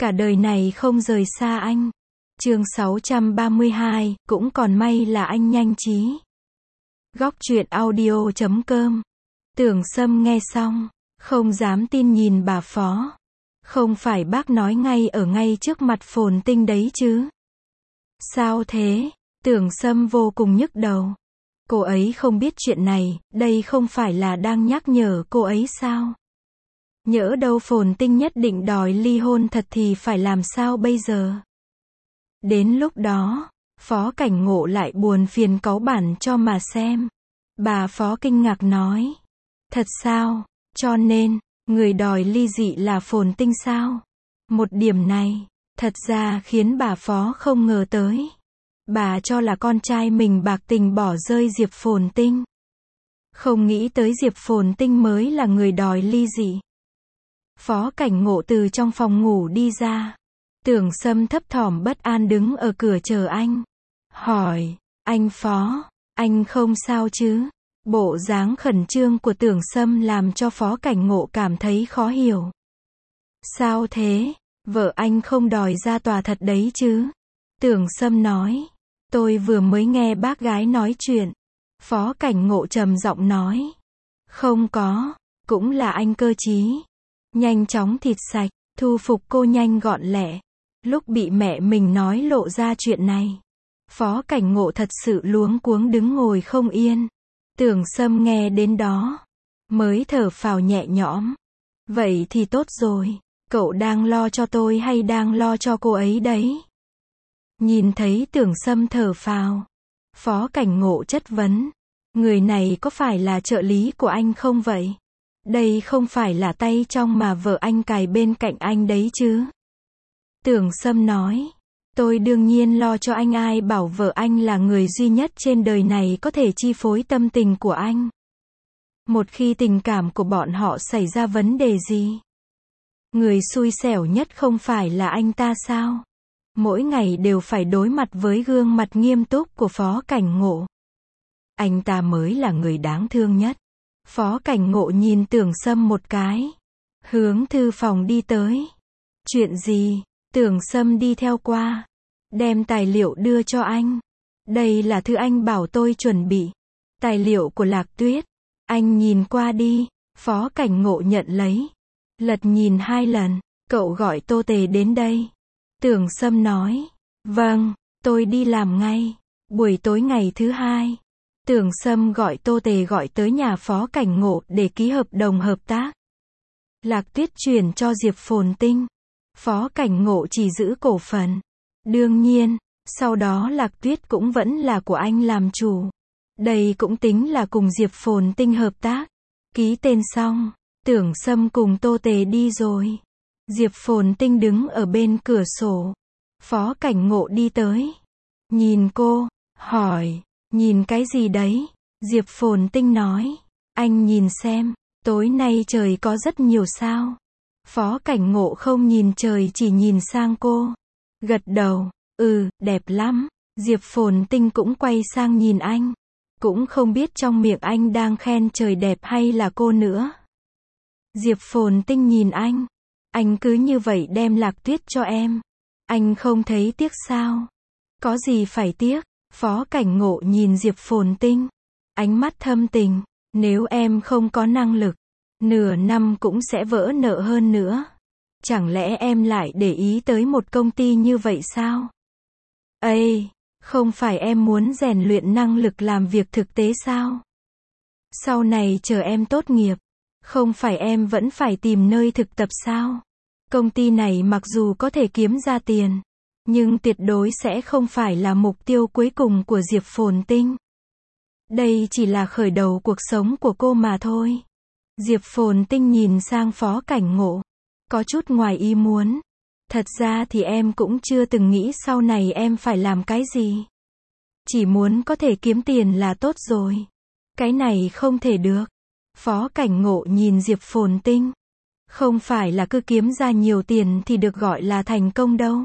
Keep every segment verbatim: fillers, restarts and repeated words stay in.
Cả đời này không rời xa anh. Chương sáu trăm ba mươi hai, cũng còn may là anh nhanh trí. Góc truyện audio chấm com. Tưởng Sâm nghe xong, không dám tin nhìn bà Phó. Không phải bác nói ngay ở ngay trước mặt Phồn Tinh đấy chứ? Sao thế? Tưởng Sâm vô cùng nhức đầu. Cô ấy không biết chuyện này, đây không phải là đang nhắc nhở cô ấy sao? Nhỡ đâu Phồn Tinh nhất định đòi ly hôn thật thì phải làm sao bây giờ? Đến lúc đó, Phó Cảnh Ngộ lại buồn phiền cáu bản cho mà xem. Bà Phó kinh ngạc nói. Thật sao? Cho nên, người đòi ly dị là Phồn Tinh sao? Một điểm này, thật ra khiến bà Phó không ngờ tới. Bà cho là con trai mình bạc tình bỏ rơi Diệp Phồn Tinh. Không nghĩ tới Diệp Phồn Tinh mới là người đòi ly dị. Phó Cảnh Ngộ từ trong phòng ngủ đi ra. Tưởng Sâm thấp thỏm bất an đứng ở cửa chờ anh. Hỏi, anh Phó, anh không sao chứ? Bộ dáng khẩn trương của Tưởng Sâm làm cho Phó Cảnh Ngộ cảm thấy khó hiểu. Sao thế? Vợ anh không đòi ra tòa thật đấy chứ? Tưởng Sâm nói. Tôi vừa mới nghe bác gái nói chuyện. Phó Cảnh Ngộ trầm giọng nói. Không có, cũng là anh cơ trí. Nhanh chóng thịt sạch, thu phục cô nhanh gọn lẹ. Lúc bị mẹ mình nói lộ ra chuyện này, Phó Cảnh Ngộ thật sự luống cuống đứng ngồi không yên. Tưởng Sâm nghe đến đó, mới thở phào nhẹ nhõm. Vậy thì tốt rồi, cậu đang lo cho tôi hay đang lo cho cô ấy đấy? Nhìn thấy Tưởng Sâm thở phào, Phó Cảnh Ngộ chất vấn. Người này có phải là trợ lý của anh không vậy? Đây không phải là tay trong mà vợ anh cài bên cạnh anh đấy chứ? Tưởng Sâm nói. Tôi đương nhiên lo cho anh, ai bảo vợ anh là người duy nhất trên đời này có thể chi phối tâm tình của anh. Một khi tình cảm của bọn họ xảy ra vấn đề gì, người xui xẻo nhất không phải là anh ta sao? Mỗi ngày đều phải đối mặt với gương mặt nghiêm túc của Phó Cảnh Ngộ. Anh ta mới là người đáng thương nhất. Phó Cảnh Ngộ nhìn Tưởng Sâm một cái, hướng thư phòng đi tới. Chuyện gì? Tưởng Sâm đi theo qua, đem tài liệu đưa cho anh. Đây là thư anh bảo tôi chuẩn bị. Tài liệu của Lạc Tuyết. Anh nhìn qua đi. Phó Cảnh Ngộ nhận lấy. Lật nhìn hai lần. Cậu gọi Tô Tề đến đây. Tưởng Sâm nói. Vâng, tôi đi làm ngay. Buổi tối ngày thứ hai, Tưởng Sâm gọi Tô Tề gọi tới nhà Phó Cảnh Ngộ để ký hợp đồng hợp tác. Lạc Tuyết chuyển cho Diệp Phồn Tinh. Phó Cảnh Ngộ chỉ giữ cổ phần. Đương nhiên, sau đó Lạc Tuyết cũng vẫn là của anh làm chủ. Đây cũng tính là cùng Diệp Phồn Tinh hợp tác. Ký tên xong, Tưởng Sâm cùng Tô Tề đi rồi. Diệp Phồn Tinh đứng ở bên cửa sổ. Phó Cảnh Ngộ đi tới. Nhìn cô, hỏi, nhìn cái gì đấy? Diệp Phồn Tinh nói, anh nhìn xem, tối nay trời có rất nhiều sao. Phó Cảnh Ngộ không nhìn trời chỉ nhìn sang cô. Gật đầu, ừ, đẹp lắm. Diệp Phồn Tinh cũng quay sang nhìn anh. Cũng không biết trong miệng anh đang khen trời đẹp hay là cô nữa. Diệp Phồn Tinh nhìn anh. Anh cứ như vậy đem Lạc Tuyết cho em. Anh không thấy tiếc sao? Có gì phải tiếc? Phó Cảnh Ngộ nhìn Diệp Phồn Tinh. Ánh mắt thâm tình. Nếu em không có năng lực, nửa năm cũng sẽ vỡ nợ hơn nữa. Chẳng lẽ em lại để ý tới một công ty như vậy sao? Ây, không phải em muốn rèn luyện năng lực làm việc thực tế sao? Sau này chờ em tốt nghiệp, không phải em vẫn phải tìm nơi thực tập sao? Công ty này mặc dù có thể kiếm ra tiền, nhưng tuyệt đối sẽ không phải là mục tiêu cuối cùng của Diệp Phồn Tinh. Đây chỉ là khởi đầu cuộc sống của cô mà thôi. Diệp Phồn Tinh nhìn sang Phó Cảnh Ngộ, có chút ngoài ý muốn. Thật ra thì em cũng chưa từng nghĩ sau này em phải làm cái gì. Chỉ muốn có thể kiếm tiền là tốt rồi. Cái này không thể được. Phó Cảnh Ngộ nhìn Diệp Phồn Tinh. Không phải là cứ kiếm ra nhiều tiền thì được gọi là thành công đâu.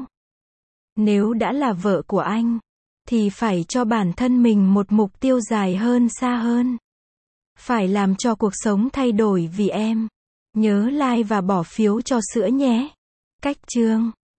Nếu đã là vợ của anh, thì phải cho bản thân mình một mục tiêu dài hơn, xa hơn. Phải làm cho cuộc sống thay đổi vì em. Nhớ like và bỏ phiếu cho sữa nhé. Cách chương